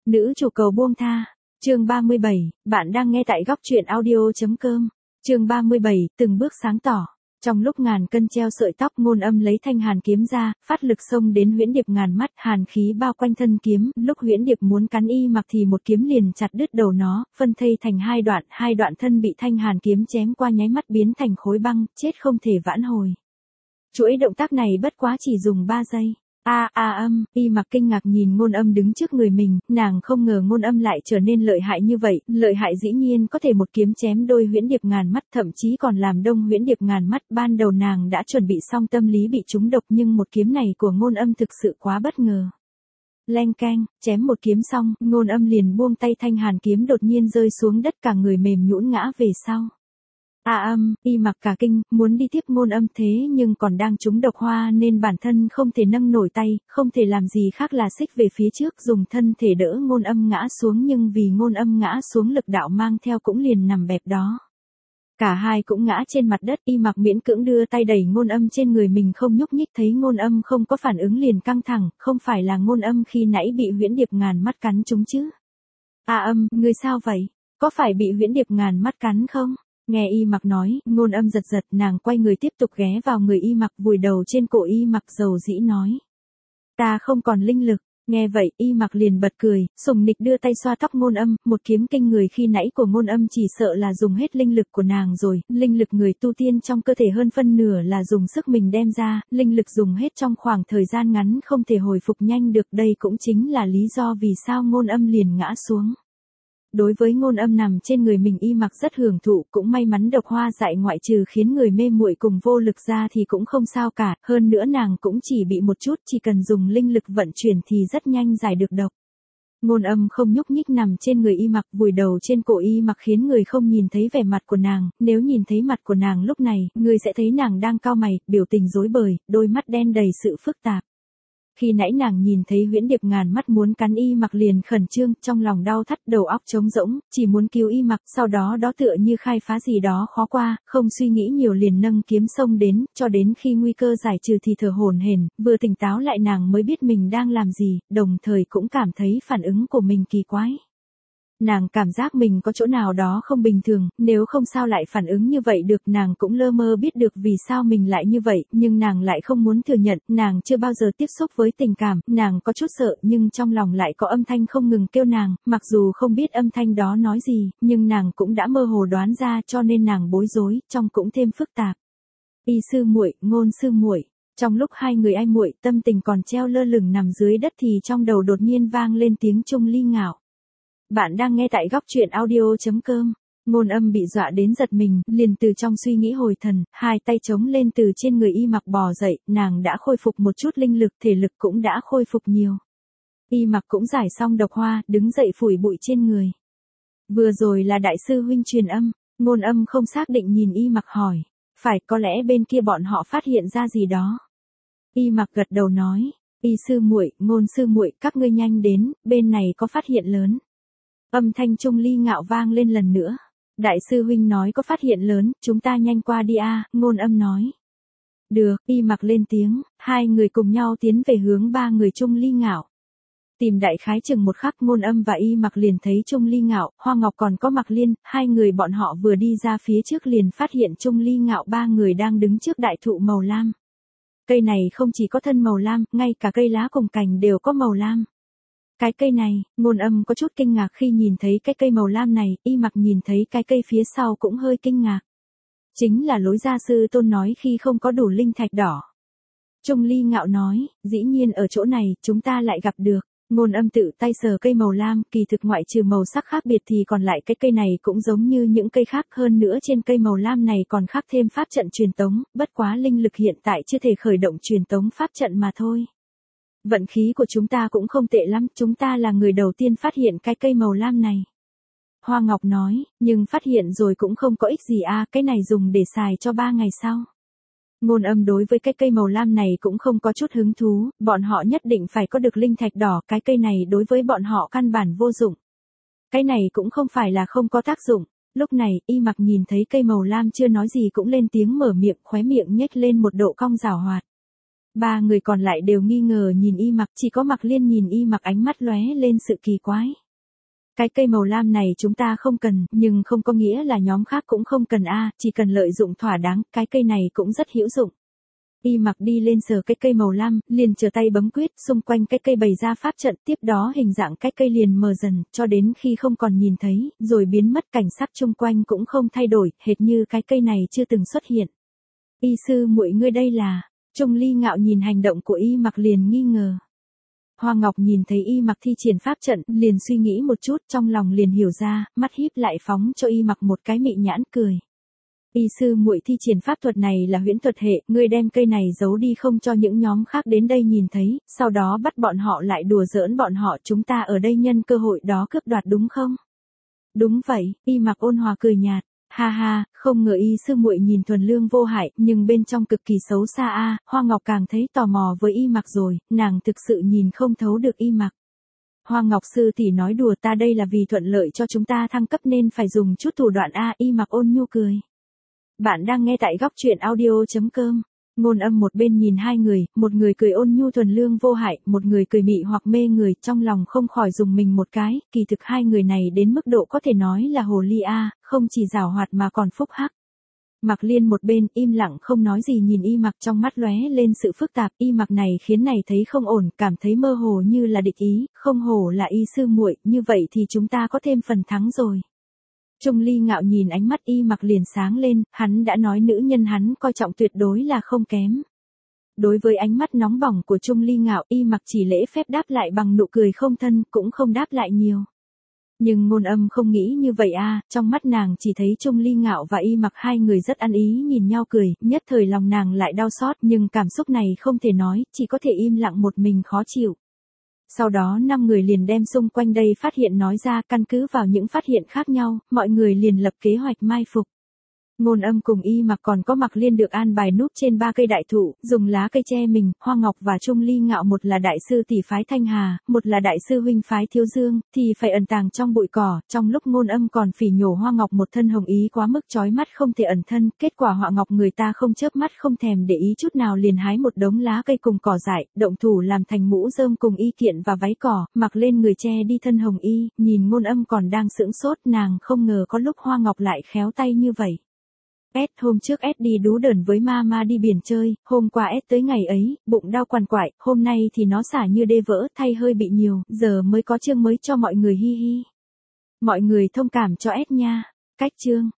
Nữ chủ cầu buông tha. Chương 37, bạn đang nghe tại góc truyện audio.com. Chương 37, từng bước sáng tỏ. Trong lúc ngàn cân treo sợi tóc, Ngôn Âm lấy thanh hàn kiếm ra, phát lực xông đến Huyễn Điệp ngàn mắt, hàn khí bao quanh thân kiếm, lúc Huyễn Điệp muốn cắn Y Mặc thì một kiếm liền chặt đứt đầu nó, phân thây thành hai đoạn thân bị thanh hàn kiếm chém qua nháy mắt biến thành khối băng, chết không thể vãn hồi. Chuỗi động tác này bất quá chỉ dùng 3 giây. Y Mặc kinh ngạc nhìn Ngôn Âm đứng trước người mình, nàng không ngờ Ngôn Âm lại trở nên lợi hại như vậy, lợi hại dĩ nhiên có thể một kiếm chém đôi Huyễn Điệp ngàn mắt, thậm chí còn làm đông Huyễn Điệp ngàn mắt. Ban đầu nàng đã chuẩn bị xong tâm lý bị trúng độc, nhưng một kiếm này của Ngôn Âm thực sự quá bất ngờ. Leng keng, chém một kiếm xong, Ngôn Âm liền buông tay, thanh hàn kiếm đột nhiên rơi xuống đất, cả người mềm nhũn ngã về sau. Y Mặc cả kinh, muốn đi tiếp Ngôn Âm, thế nhưng còn đang trúng độc hoa nên bản thân không thể nâng nổi tay, không thể làm gì khác là xích về phía trước, dùng thân thể đỡ Ngôn Âm ngã xuống, nhưng vì Ngôn Âm ngã xuống lực đạo mang theo cũng liền nằm bẹp đó. Cả hai cũng ngã trên mặt đất, Y Mặc miễn cưỡng đưa tay đẩy Ngôn Âm trên người mình không nhúc nhích, thấy Ngôn Âm không có phản ứng liền căng thẳng, không phải là Ngôn Âm khi nãy bị Huyễn Điệp ngàn mắt cắn trúng chứ? Ngươi sao vậy? Có phải bị Huyễn Điệp ngàn mắt cắn không? Nghe Y Mặc nói, Ngôn Âm giật giật, nàng quay người tiếp tục ghé vào người Y Mặc, vùi đầu trên cổ Y Mặc, dầu dĩ nói. Ta không còn linh lực. Nghe vậy, Y Mặc liền bật cười, sùng nịch đưa tay xoa tóc Ngôn Âm, một kiếm kinh người khi nãy của Ngôn Âm chỉ sợ là dùng hết linh lực của nàng rồi, linh lực người tu tiên trong cơ thể hơn phân nửa là dùng sức mình đem ra, linh lực dùng hết trong khoảng thời gian ngắn không thể hồi phục nhanh được, đây cũng chính là lý do vì sao Ngôn Âm liền ngã xuống. Đối với Ngôn Âm nằm trên người mình, Y Mặc rất hưởng thụ, cũng may mắn độc hoa dại ngoại trừ khiến người mê muội cùng vô lực ra thì cũng không sao cả, hơn nữa nàng cũng chỉ bị một chút, chỉ cần dùng linh lực vận chuyển thì rất nhanh giải được độc. Ngôn Âm không nhúc nhích nằm trên người Y Mặc, vùi đầu trên cổ Y Mặc khiến người không nhìn thấy vẻ mặt của nàng, nếu nhìn thấy mặt của nàng lúc này, người sẽ thấy nàng đang cau mày, biểu tình rối bời, đôi mắt đen đầy sự phức tạp. Khi nãy nàng nhìn thấy Huyễn Điệp ngàn mắt muốn cắn Y Mặc liền khẩn trương, trong lòng đau thắt, đầu óc trống rỗng, chỉ muốn cứu Y Mặc, sau đó tựa như khai phá gì đó khó qua, không suy nghĩ nhiều liền nâng kiếm xông đến, cho đến khi nguy cơ giải trừ thì thở hổn hển, vừa tỉnh táo lại nàng mới biết mình đang làm gì, đồng thời cũng cảm thấy phản ứng của mình kỳ quái. Nàng cảm giác mình có chỗ nào đó không bình thường, nếu không sao lại phản ứng như vậy được, nàng cũng lơ mơ biết được vì sao mình lại như vậy, nhưng nàng lại không muốn thừa nhận, nàng chưa bao giờ tiếp xúc với tình cảm, nàng có chút sợ, nhưng trong lòng lại có âm thanh không ngừng kêu nàng, mặc dù không biết âm thanh đó nói gì, nhưng nàng cũng đã mơ hồ đoán ra, cho nên nàng bối rối, trong cũng thêm phức tạp. Y sư muội, Ngôn sư muội. Trong lúc hai người ai muội tâm tình còn treo lơ lửng nằm dưới đất thì trong đầu đột nhiên vang lên tiếng Trung Ly ngạo. Bạn đang nghe tại góc truyện audio.com. Ngôn Âm bị dọa đến giật mình, liền từ trong suy nghĩ hồi thần, hai tay chống lên từ trên người Y Mặc bò dậy, nàng đã khôi phục một chút linh lực, thể lực cũng đã khôi phục nhiều. Y Mặc cũng giải xong độc hoa, đứng dậy phủi bụi trên người. Vừa rồi là đại sư huynh truyền âm. Ngôn Âm không xác định nhìn Y Mặc hỏi. Phải, có lẽ bên kia bọn họ phát hiện ra gì đó. Y Mặc gật đầu nói. Y sư muội, Ngôn sư muội, các ngươi nhanh đến, bên này có phát hiện lớn. Âm thanh Trung Ly ngạo vang lên lần nữa. Đại sư huynh nói có phát hiện lớn, chúng ta nhanh qua đi Ngôn Âm nói. Được, Y Mặc lên tiếng, hai người cùng nhau tiến về hướng ba người Trung Ly ngạo. Tìm đại khái chừng một khắc, Ngôn Âm và Y Mặc liền thấy Trung Ly ngạo, Hoa Ngọc còn có Mặc Liên, hai người bọn họ vừa đi ra phía trước liền phát hiện Trung Ly ngạo ba người đang đứng trước đại thụ màu lam. Cây này không chỉ có thân màu lam, ngay cả cây lá cùng cành đều có màu lam. Cái cây này, Ngôn Âm có chút kinh ngạc khi nhìn thấy cái cây màu lam này, Y Mặc nhìn thấy cái cây phía sau cũng hơi kinh ngạc. Chính là lối gia sư tôn nói khi không có đủ linh thạch đỏ. Trung Ly ngạo nói, dĩ nhiên ở chỗ này, chúng ta lại gặp được. Ngôn Âm tự tay sờ cây màu lam, kỳ thực ngoại trừ màu sắc khác biệt thì còn lại cái cây này cũng giống như những cây khác, hơn nữa trên cây màu lam này còn khắc thêm pháp trận truyền tống, bất quá linh lực hiện tại chưa thể khởi động truyền tống pháp trận mà thôi. Vận khí của chúng ta cũng không tệ lắm, chúng ta là người đầu tiên phát hiện cái cây màu lam này. Hoa Ngọc nói, nhưng phát hiện rồi cũng không có ích gì cái này dùng để xài cho 3 ngày sau. Ngôn Âm đối với cái cây màu lam này cũng không có chút hứng thú, bọn họ nhất định phải có được linh thạch đỏ, cái cây này đối với bọn họ căn bản vô dụng. Cái này cũng không phải là không có tác dụng. Lúc này, Y Mặc nhìn thấy cây màu lam chưa nói gì cũng lên tiếng mở miệng, khóe miệng nhếch lên một độ cong giảo hoạt. Ba người còn lại đều nghi ngờ nhìn Y Mặc, chỉ có Mạc Liên nhìn Y Mặc ánh mắt lóe lên sự kỳ quái. Cái cây màu lam này chúng ta không cần, nhưng không có nghĩa là nhóm khác cũng không cần a, chỉ cần lợi dụng thỏa đáng, cái cây này cũng rất hữu dụng. Y Mặc đi lên sờ cái cây màu lam, liền trở tay bấm quyết, xung quanh cái cây bày ra pháp trận, tiếp đó hình dạng cái cây liền mờ dần, cho đến khi không còn nhìn thấy, rồi biến mất, cảnh sắc chung quanh cũng không thay đổi, hệt như cái cây này chưa từng xuất hiện. Y sư muội ngươi đây là, Trung Ly Ngạo nhìn hành động của Y Mặc liền nghi ngờ. Hoa Ngọc nhìn thấy Y Mặc thi triển pháp trận, liền suy nghĩ một chút, trong lòng liền hiểu ra, mắt híp lại phóng cho Y Mặc một cái mị nhãn cười. Y sư muội thi triển pháp thuật này là huyễn thuật hệ, ngươi đem cây này giấu đi không cho những nhóm khác đến đây nhìn thấy, sau đó bắt bọn họ lại đùa giỡn bọn họ, chúng ta ở đây nhân cơ hội đó cướp đoạt đúng không? Đúng vậy, Y Mặc ôn hòa cười nhạt. Ha ha, không ngờ Y sư muội nhìn thuần lương vô hại, nhưng bên trong cực kỳ xấu xa a. Hoa Ngọc càng thấy tò mò với Y Mặc rồi, nàng thực sự nhìn không thấu được Y Mặc. Hoa Ngọc sư tỷ nói đùa, ta đây là vì thuận lợi cho chúng ta thăng cấp nên phải dùng chút thủ đoạn a. Y Mặc ôn nhu cười. Bạn đang nghe tại góc truyện audio.com. Ngôn Âm một bên nhìn hai người, một người cười ôn nhu thuần lương vô hại, một người cười mị hoặc mê người, trong lòng không khỏi dùng mình một cái, kỳ thực hai người này đến mức độ có thể nói là hồ ly a, không chỉ giảo hoạt mà còn phúc hắc. Mạc Liên một bên im lặng không nói gì nhìn Y Mặc, trong mắt lóe lên sự phức tạp, Y Mặc này khiến này thấy không ổn, cảm thấy mơ hồ như là địch ý, không hổ là Y sư muội, như vậy thì chúng ta có thêm phần thắng rồi. Trung Ly Ngạo nhìn ánh mắt Y Mặc liền sáng lên, hắn đã nói nữ nhân hắn coi trọng tuyệt đối là không kém. Đối với ánh mắt nóng bỏng của Trung Ly Ngạo, Y Mặc chỉ lễ phép đáp lại bằng nụ cười không thân, cũng không đáp lại nhiều. Nhưng Ngôn Âm không nghĩ như vậy a, trong mắt nàng chỉ thấy Trung Ly Ngạo và Y Mặc hai người rất ăn ý nhìn nhau cười, nhất thời lòng nàng lại đau xót, nhưng cảm xúc này không thể nói, chỉ có thể im lặng một mình khó chịu. Sau đó 5 người liền đem xung quanh đây phát hiện nói ra, căn cứ vào những phát hiện khác nhau, mọi người liền lập kế hoạch mai phục. Ngôn Âm cùng Y Mặc còn có Mạc Liên được an bài núp trên 3 cây đại thụ, dùng lá cây che mình. Hoa Ngọc và Trung Ly Ngạo, một là đại sư tỷ phái Thanh Hà, một là đại sư huynh phái Thiếu Dương, thì phải ẩn tàng trong bụi cỏ. Trong lúc Ngôn Âm còn phỉ nhổ Hoa Ngọc một thân hồng ý quá mức chói mắt không thể ẩn thân, kết quả Hoa Ngọc người ta không chớp mắt không thèm để ý chút nào liền hái một đống lá cây cùng cỏ dại, động thủ làm thành mũ rơm cùng y kiện và váy cỏ, mặc lên người che đi thân hồng y. Nhìn Ngôn Âm còn đang sững sốt, nàng không ngờ có lúc Hoa Ngọc lại khéo tay như vậy. Hôm trước đi đú đờn với mama đi biển chơi, hôm qua tới ngày ấy, bụng đau quằn quại, hôm nay thì nó xả như đê vỡ, thay hơi bị nhiều, giờ mới có chương mới cho mọi người hi hi. Mọi người thông cảm cho nha. Cách chương.